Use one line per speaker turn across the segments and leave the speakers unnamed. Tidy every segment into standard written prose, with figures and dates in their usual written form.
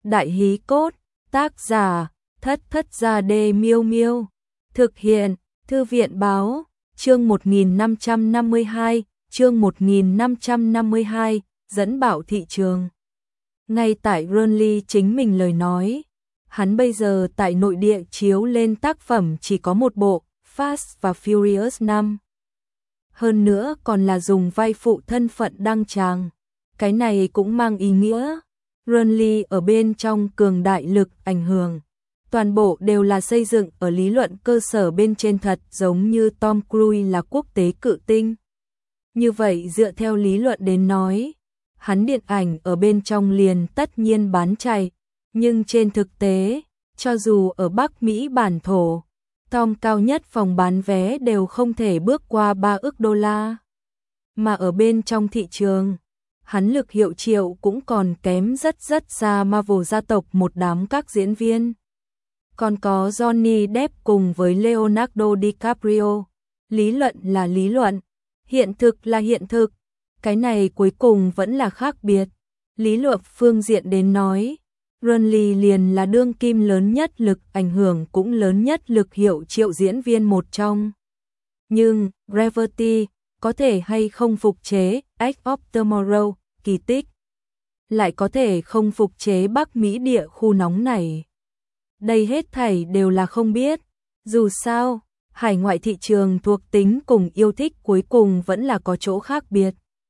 Đại hí cốt, tác giả, Thất Thất Gia Đê Miêu Miêu. Thực hiện, Thư viện báo, chương 1552, chương 1552, dẫn bảo thị trường. Ngay tại Burnley chính mình lời nói, hắn bây giờ tại nội địa chiếu lên tác phẩm chỉ có một bộ, Fast và Furious 5. Hơn nữa còn là dùng vai phụ thân phận đăng tràng. Cái này cũng mang ý nghĩa Burnley ở bên trong cường đại lực ảnh hưởng. Toàn bộ đều là xây dựng ở lý luận cơ sở bên trên, thật giống như Tom Cruise là quốc tế cự tinh. Như vậy dựa theo lý luận đến nói, hắn điện ảnh ở bên trong liền tất nhiên bán chạy, nhưng trên thực tế, cho dù ở Bắc Mỹ bản thổ, Tom cao nhất phòng bán vé đều không thể bước qua 3 ức đô la. Mà ở bên trong thị trường, hắn lực hiệu triệu cũng còn kém rất xa Marvel gia tộc một đám các diễn viên. Còn có Johnny Depp cùng với Leonardo DiCaprio. Lý luận là lý luận, hiện thực là hiện thực. Cái này cuối cùng vẫn là khác biệt. Lý luận phương diện đến nói, Burnley liền là đương kim lớn nhất lực ảnh hưởng cũng lớn nhất lực hiệu triệu diễn viên một trong. Nhưng, Gravity, có thể hay không phục chế Edge of Tomorrow, kỳ tích, lại có thể không phục chế Bắc Mỹ địa khu nóng này. Đây hết thảy đều là không biết. Dù sao, hải ngoại thị trường thuộc tính cùng yêu thích cuối cùng vẫn là có chỗ khác biệt.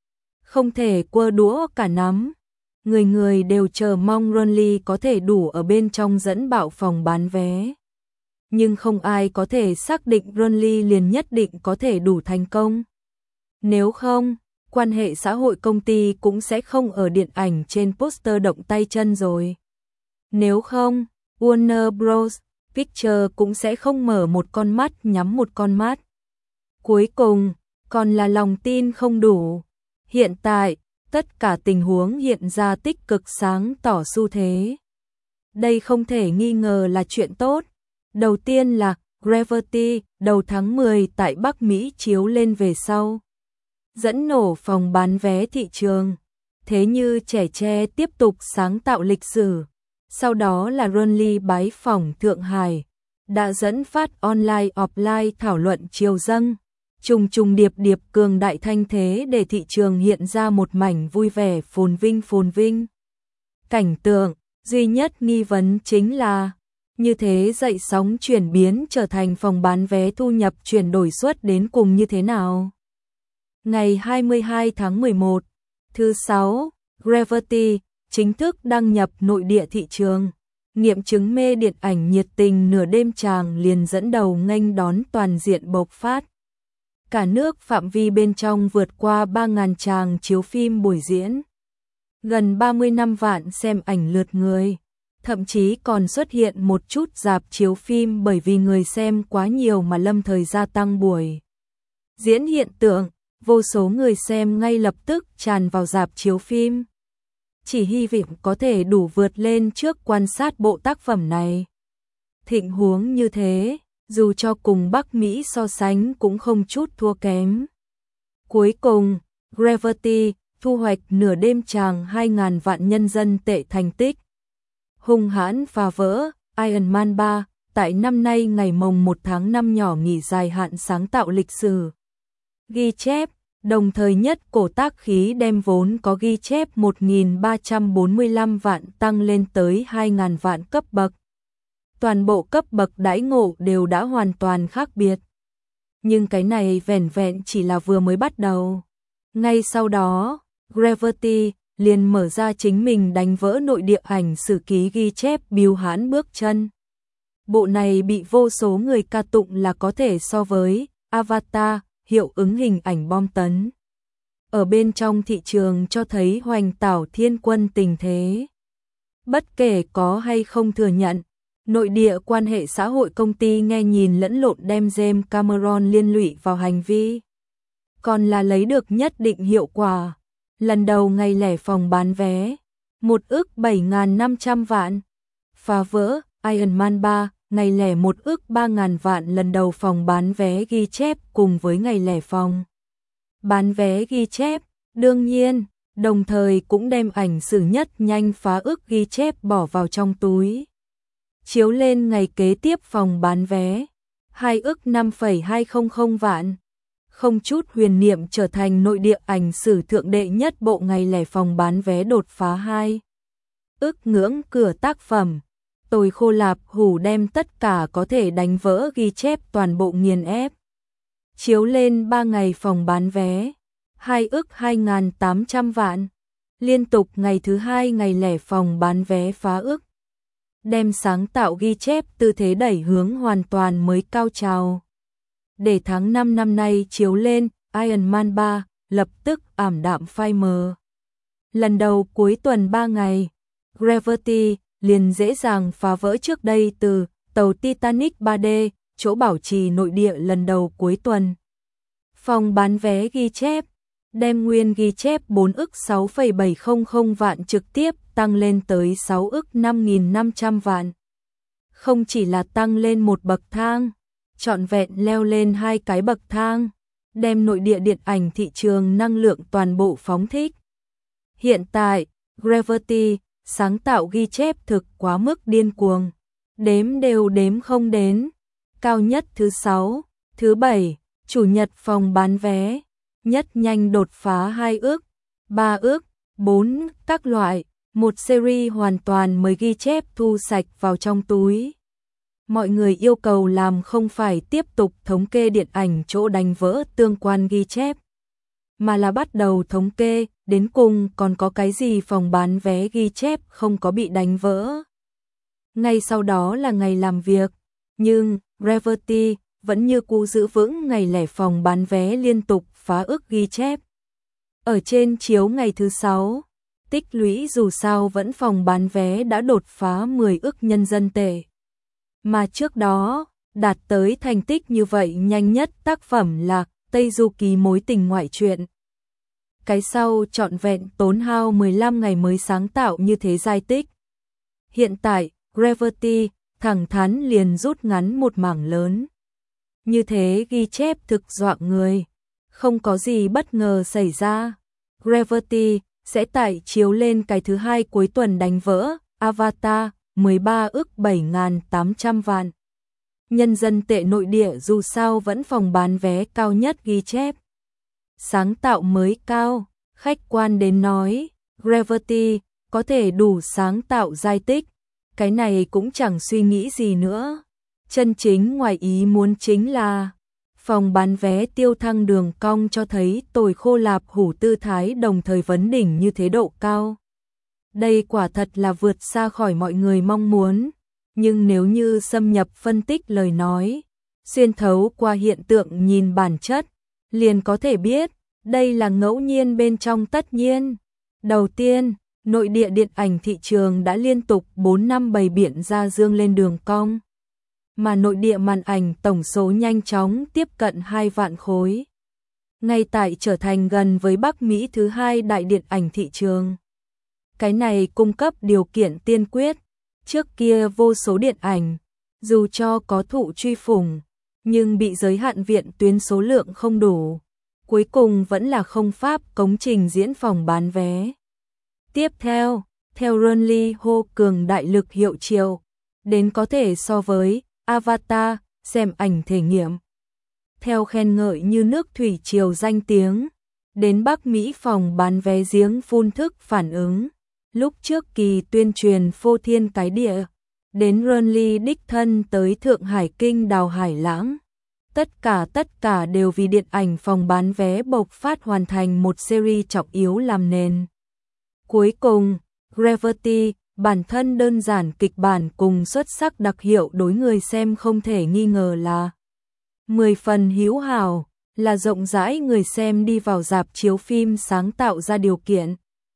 Không thể quơ đũa cả nắm. Người người đều chờ mong Burnley có thể đủ ở bên trong dẫn bạo phòng bán vé. Nhưng không ai có thể xác định Burnley liền nhất định có thể đủ thành công. Nếu không, quan hệ xã hội công ty cũng sẽ không ở điện ảnh trên poster động tay chân rồi. Nếu không, Warner Bros. Pictures cũng sẽ không mở một con mắt nhắm một con mắt. Cuối cùng, còn là lòng tin không đủ. Hiện tại, tất cả tình huống hiện ra tích cực sáng tỏ xu thế. Đây không thể nghi ngờ là chuyện tốt. Đầu tiên là Gravity, đầu tháng 10 tại Bắc Mỹ chiếu lên về sau, dẫn nổ phòng bán vé thị trường. Thế như trẻ tre tiếp tục sáng tạo lịch sử. Sau đó là Burnley bái phỏng Thượng Hải, đã dẫn phát online offline thảo luận chiều dâng, trùng điệp cường đại thanh thế để thị trường hiện ra một mảnh vui vẻ phồn vinh. Cảnh tượng, duy nhất nghi vấn chính là, như thế dậy sóng chuyển biến trở thành phòng bán vé thu nhập chuyển đổi suất đến cùng như thế nào? Ngày 22 tháng 11, thứ 6, Gravity chính thức đăng nhập nội địa thị trường. Nghiệm chứng mê điện ảnh nhiệt tình nửa đêm tràng liền dẫn đầu nghênh đón toàn diện bộc phát. Cả nước phạm vi bên trong vượt qua 3.000 tràng chiếu phim buổi diễn. Gần 35 vạn xem ảnh lượt người. Thậm chí còn xuất hiện một chút rạp chiếu phim bởi vì người xem quá nhiều mà lâm thời gia tăng buổi diễn hiện tượng. Vô số người xem ngay lập tức tràn vào rạp chiếu phim. Chỉ hy vọng có thể đủ vượt lên trước quan sát bộ tác phẩm này. Thịnh huống như thế, dù cho cùng Bắc Mỹ so sánh cũng không chút thua kém. Cuối cùng, Gravity thu hoạch nửa đêm tràng 2.000 vạn nhân dân tệ thành tích. Hung hãn phá vỡ Iron Man 3 tại năm nay ngày mồng 1 tháng 5 nhỏ nghỉ dài hạn sáng tạo lịch sử. Ghi chép, đồng thời nhất cổ tác khí đem vốn có ghi chép 1.345 vạn tăng lên tới 2.000 vạn cấp bậc. Toàn bộ cấp bậc đãi ngộ đều đã hoàn toàn khác biệt. Nhưng cái này vẻn vẹn chỉ là vừa mới bắt đầu. Ngay sau đó, Gravity liền mở ra chính mình đánh vỡ nội địa ảnh sử ký ghi chép bưu hãn bước chân. Bộ này bị vô số người ca tụng là có thể so với Avatar, hiệu ứng hình ảnh bom tấn. Ở bên trong thị trường cho thấy hoành tảo thiên quân tình thế. Bất kể có hay không thừa nhận, nội địa quan hệ xã hội công ty nghe nhìn lẫn lộn đem James Cameron liên lụy vào hành vi. Còn là lấy được nhất định hiệu quả. Lần đầu ngày lẻ phòng bán vé, 1 ức 7.500 vạn. Phá vỡ Iron Man 3, ngày lẻ 1 ức 3.000 vạn lần đầu phòng bán vé ghi chép cùng với ngày lẻ phòng bán vé ghi chép. Đương nhiên, đồng thời cũng đem ảnh sử nhất nhanh phá ức ghi chép bỏ vào trong túi. Chiếu lên ngày kế tiếp phòng bán vé, 2 ức 5,200 vạn. Không chút huyền niệm trở thành nội địa ảnh sử thượng đệ nhất bộ ngày lẻ phòng bán vé đột phá 2 ức ngưỡng cửa tác phẩm. Tôi Khô Lạp Hủ đem tất cả có thể đánh vỡ ghi chép toàn bộ nghiền ép. Chiếu lên 3 ngày phòng bán vé, 2 ức 2.800 vạn. Liên tục ngày thứ 2 ngày lẻ phòng bán vé phá ức. Đem sáng tạo ghi chép tư thế đẩy hướng hoàn toàn mới cao trào. Để tháng 5 năm nay chiếu lên, Iron Man 3 lập tức ảm đạm phai mờ. Lần đầu cuối tuần 3 ngày, Gravity liền dễ dàng phá vỡ trước đây từ tàu Titanic 3D, chỗ bảo trì nội địa lần đầu cuối tuần. Phòng bán vé ghi chép, đem nguyên ghi chép 4 ức 6,700 vạn trực tiếp tăng lên tới 6 ức 5.500 vạn. Không chỉ là tăng lên một bậc thang, trọn vẹn leo lên 2 cái bậc thang, đem nội địa điện ảnh thị trường năng lượng toàn bộ phóng thích. Hiện tại, Gravity sáng tạo ghi chép thực quá mức điên cuồng, đếm đều đếm không đến. Cao nhất thứ 6, thứ 7, chủ nhật phòng bán vé, nhất nhanh đột phá 2 ức, 3 ức, 4 các loại, một series hoàn toàn mới ghi chép thu sạch vào trong túi. Mọi người yêu cầu làm không phải tiếp tục thống kê điện ảnh chỗ đánh vỡ tương quan ghi chép, mà là bắt đầu thống kê đến cùng còn có cái gì phòng bán vé ghi chép không có bị đánh vỡ. Ngay sau đó là ngày làm việc, nhưng Gravity vẫn như cũ giữ vững ngày lẻ phòng bán vé liên tục phá ức ghi chép. Ở trên chiếu ngày thứ 6, tích lũy dù sao vẫn phòng bán vé đã đột phá 10 ức nhân dân tệ. Mà trước đó, đạt tới thành tích như vậy nhanh nhất tác phẩm là Tây Du Ký Mối Tình Ngoại truyện. Cái sau trọn vẹn tốn hao 15 ngày mới sáng tạo như thế giai tích. Hiện tại, Gravity thẳng thắn liền rút ngắn một mảng lớn. Như thế ghi chép thực dọa người. Không có gì bất ngờ xảy ra. Gravity sẽ tại chiếu lên cái thứ 2 cuối tuần đánh vỡ Avatar 13 ức 7.800 vạn. Nhân dân tệ nội địa dù sao vẫn phòng bán vé cao nhất ghi chép. Sáng tạo mới cao, khách quan đến nói, Gravity có thể đủ sáng tạo giai tích. Cái này cũng chẳng suy nghĩ gì nữa. Chân chính ngoài ý muốn chính là phòng bán vé tiêu thăng đường cong cho thấy Tồi Khô Lạp Hủ tư thái đồng thời vấn đỉnh như thế độ cao. Đây quả thật là vượt xa khỏi mọi người mong muốn, nhưng nếu như xâm nhập phân tích lời nói, xuyên thấu qua hiện tượng nhìn bản chất, liền có thể biết, đây là ngẫu nhiên bên trong tất nhiên. Đầu tiên, nội địa điện ảnh thị trường đã liên tục 4 năm bày biện ra dương lên đường cong, mà nội địa màn ảnh tổng số nhanh chóng tiếp cận 2 vạn khối. Ngay tại trở thành gần với Bắc Mỹ thứ 2 đại điện ảnh thị trường. Cái này cung cấp điều kiện tiên quyết. Trước kia vô số điện ảnh, dù cho có thụ truy phủng, nhưng bị giới hạn viện tuyến số lượng không đủ. Cuối cùng vẫn là không pháp cống trình diễn phòng bán vé. Tiếp theo, theo Runly hô cường đại lực hiệu triệu, đến có thể so với Avatar, xem ảnh thể nghiệm. Theo khen ngợi như nước thủy triều danh tiếng, đến Bắc Mỹ phòng bán vé giếng phun thức phản ứng. Lúc trước kỳ tuyên truyền phô thiên cái địa, đến Runly đích thân tới Thượng Hải kinh đào hải lãng. Tất cả đều vì điện ảnh phòng bán vé bộc phát hoàn thành một series trọng yếu làm nền. Cuối cùng, Gravity, bản thân đơn giản kịch bản cùng xuất sắc đặc hiệu đối người xem không thể nghi ngờ là 10 phần hữu hảo, là rộng rãi người xem đi vào rạp chiếu phim sáng tạo ra điều kiện.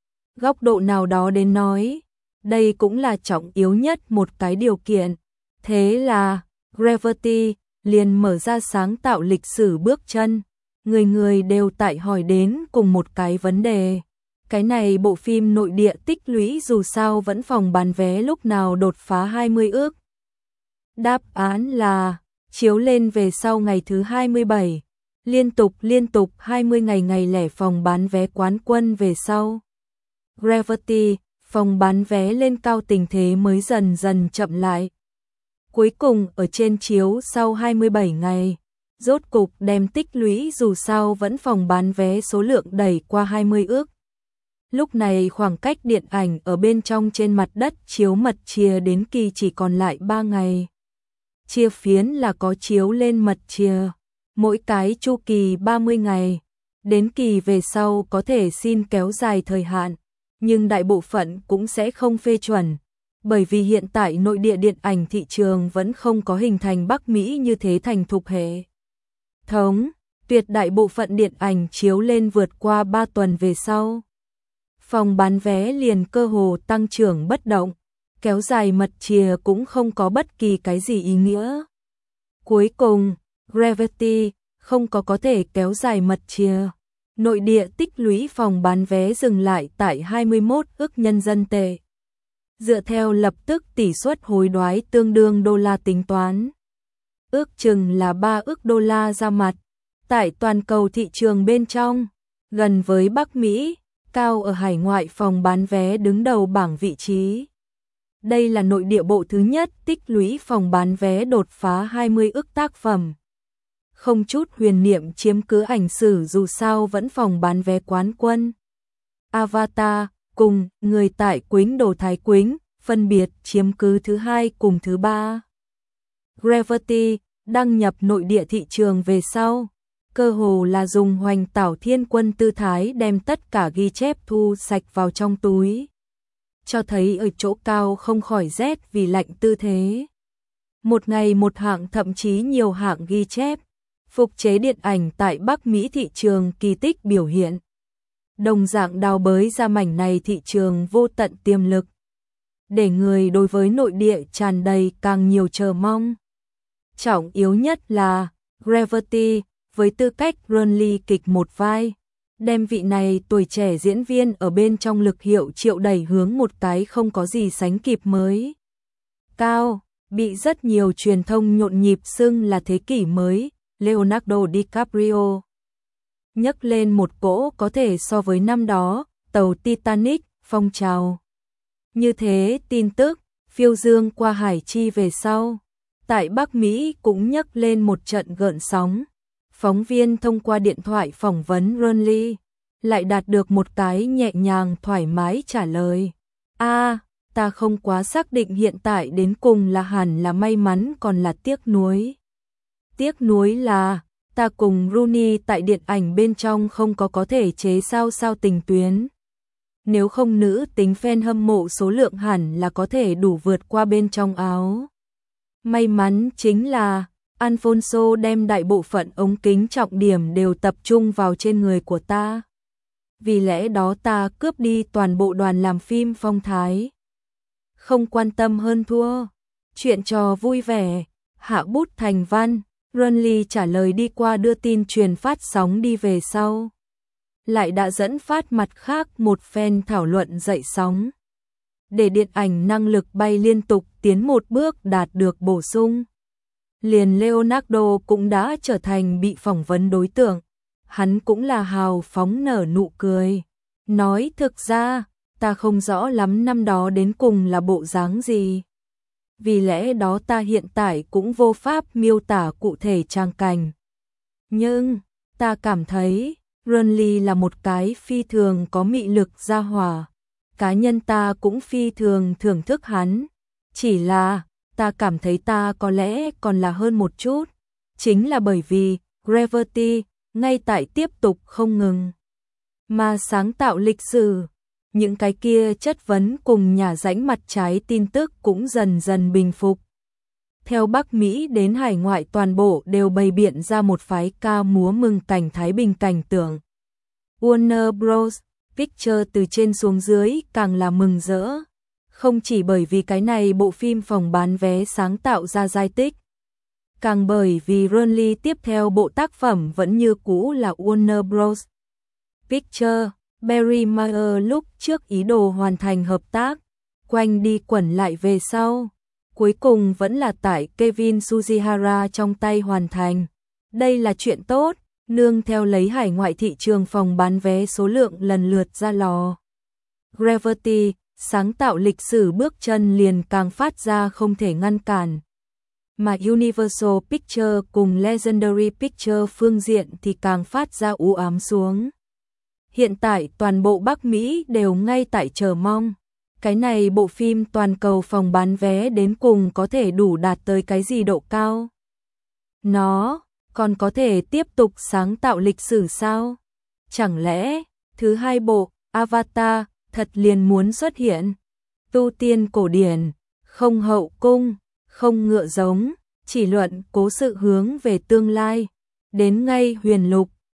Góc độ nào đó đến nói, đây cũng là trọng yếu nhất một cái điều kiện. Thế là, Gravity liền mở ra sáng tạo lịch sử bước chân. Người người đều tại hỏi đến cùng một cái vấn đề. Cái này bộ phim nội địa tích lũy dù sao vẫn phòng bán vé lúc nào đột phá 20 ức. Đáp án là, chiếu lên về sau ngày thứ 27, Liên tục 20 ngày lẻ phòng bán vé quán quân về sau. Gravity, phòng bán vé lên cao tình thế mới dần dần chậm lại. Cuối cùng ở trên chiếu sau 27 ngày, rốt cục đem tích lũy dù sao vẫn phòng bán vé số lượng đẩy qua 20 ước. Lúc này khoảng cách điện ảnh ở bên trong trên mặt đất chiếu mật chìa đến kỳ chỉ còn lại 3 ngày. Chia phiến là có chiếu lên mật chìa, mỗi cái chu kỳ 30 ngày, đến kỳ về sau có thể xin kéo dài thời hạn, nhưng đại bộ phận cũng sẽ không phê chuẩn, bởi vì hiện tại nội địa điện ảnh thị trường vẫn không có hình thành Bắc Mỹ như thế thành thục hệ thống, tuyệt đại bộ phận điện ảnh chiếu lên vượt qua 3 tuần về sau. Phòng bán vé liền cơ hồ tăng trưởng bất động, kéo dài mật chìa cũng không có bất kỳ cái gì ý nghĩa. Cuối cùng, Gravity không có thể kéo dài mật chìa. Nội địa tích lũy phòng bán vé dừng lại tại 21 ức nhân dân tệ. Dựa theo lập tức tỷ suất hối đoái tương đương đô la tính toán, ước chừng là 3 ức đô la ra mặt. Tại toàn cầu thị trường bên trong, gần với Bắc Mỹ, cao ở hải ngoại phòng bán vé đứng đầu bảng vị trí. Đây là nội địa bộ thứ nhất tích lũy phòng bán vé đột phá 20 ức tác phẩm. Không chút huyền niệm chiếm cứ ảnh sử dù sao vẫn phòng bán vé quán quân. Avatar cùng Người tại Quýnh Đồ Thái Quýnh phân biệt chiếm cứ thứ hai cùng thứ ba. Gravity đăng nhập nội địa thị trường về sau, cơ hồ là dùng hoành tảo thiên quân tư thái đem tất cả ghi chép thu sạch vào trong túi. Cho thấy ở chỗ cao không khỏi rét vì lạnh tư thế. Một ngày một hạng thậm chí nhiều hạng ghi chép, phục chế điện ảnh tại Bắc Mỹ thị trường kỳ tích biểu hiện. Đồng dạng đào bới ra mảnh này thị trường vô tận tiềm lực, để người đối với nội địa tràn đầy càng nhiều chờ mong. Trọng yếu nhất là Gravity với tư cách Ronly kịch một vai, đem vị này tuổi trẻ diễn viên ở bên trong lực hiệu triệu đẩy hướng một cái không có gì sánh kịp mới. Cao, bị rất nhiều truyền thông nhộn nhịp xưng là thế kỷ mới, Leonardo DiCaprio. Nhấc lên một cỗ có thể so với năm đó, tàu Titanic, phong trào. Như thế tin tức, phiêu dương qua hải chi về sau, tại Bắc Mỹ cũng nhấc lên một trận gợn sóng. Phóng viên thông qua điện thoại phỏng vấn Ronly, lại đạt được một cái nhẹ nhàng thoải mái trả lời. Ta không quá xác định hiện tại đến cùng là hẳn là may mắn còn là tiếc nuối. Tiếc nuối là, ta cùng Rooney tại điện ảnh bên trong không có thể chế sao tình tuyến. Nếu không nữ tính fan hâm mộ số lượng hẳn là có thể đủ vượt qua bên trong áo. May mắn chính là Alfonso đem đại bộ phận ống kính trọng điểm đều tập trung vào trên người của ta. Vì lẽ đó ta cướp đi toàn bộ đoàn làm phim phong thái. Không quan tâm hơn thua. Chuyện trò vui vẻ, hạ bút thành văn, Ronly trả lời đi qua đưa tin truyền phát sóng đi về sau. Lại đã dẫn phát mặt khác một fan thảo luận dậy sóng. Để điện ảnh năng lực bay liên tục tiến một bước đạt được bổ sung. Liền Leonardo cũng đã trở thành bị phỏng vấn đối tượng. Hắn cũng là hào phóng nở nụ cười. Nói thực ra, ta không rõ lắm năm đó đến cùng là bộ dáng gì. Vì lẽ đó ta hiện tại cũng vô pháp miêu tả cụ thể trang cảnh. Nhưng, ta cảm thấy, Ronly là một cái phi thường có mị lực gia hỏa. Cá nhân ta cũng phi thường thưởng thức hắn. Chỉ là, ta cảm thấy ta có lẽ còn là hơn một chút. Chính là bởi vì, Gravity, ngay tại tiếp tục không ngừng. Mà sáng tạo lịch sử, những cái kia chất vấn cùng nhà rãnh mặt trái tin tức cũng dần dần bình phục. Theo Bắc Mỹ đến hải ngoại toàn bộ đều bày biện ra một phái ca múa mừng cảnh Thái Bình cảnh tượng. Warner Bros. Pictures từ trên xuống dưới càng là mừng rỡ. Không chỉ bởi vì cái này bộ phim phòng bán vé sáng tạo ra giai tích, càng bởi vì Ronly tiếp theo bộ tác phẩm vẫn như cũ là Warner Bros. Pictures. Barry Mayer lúc trước ý đồ hoàn thành hợp tác, quanh đi quẩn lại về sau, cuối cùng vẫn là tại Kevin Sujihara trong tay hoàn thành. Đây là chuyện tốt, nương theo lấy hải ngoại thị trường phòng bán vé số lượng lần lượt ra lò. Gravity, sáng tạo lịch sử bước chân liền càng phát ra không thể ngăn cản. Mà Universal Pictures cùng Legendary Pictures phương diện thì càng phát ra u ám xuống. Hiện tại toàn bộ Bắc Mỹ đều ngay tại chờ mong. Cái này bộ phim toàn cầu phòng bán vé đến cùng có thể đủ đạt tới cái gì độ cao? Nó còn có thể tiếp tục sáng tạo lịch sử sao? Chẳng lẽ thứ hai bộ Avatar thật liền muốn xuất hiện? Tu tiên cổ điển, không hậu cung, không ngựa giống, chỉ luận cố sự hướng về tương lai. Đến ngay huyền lục,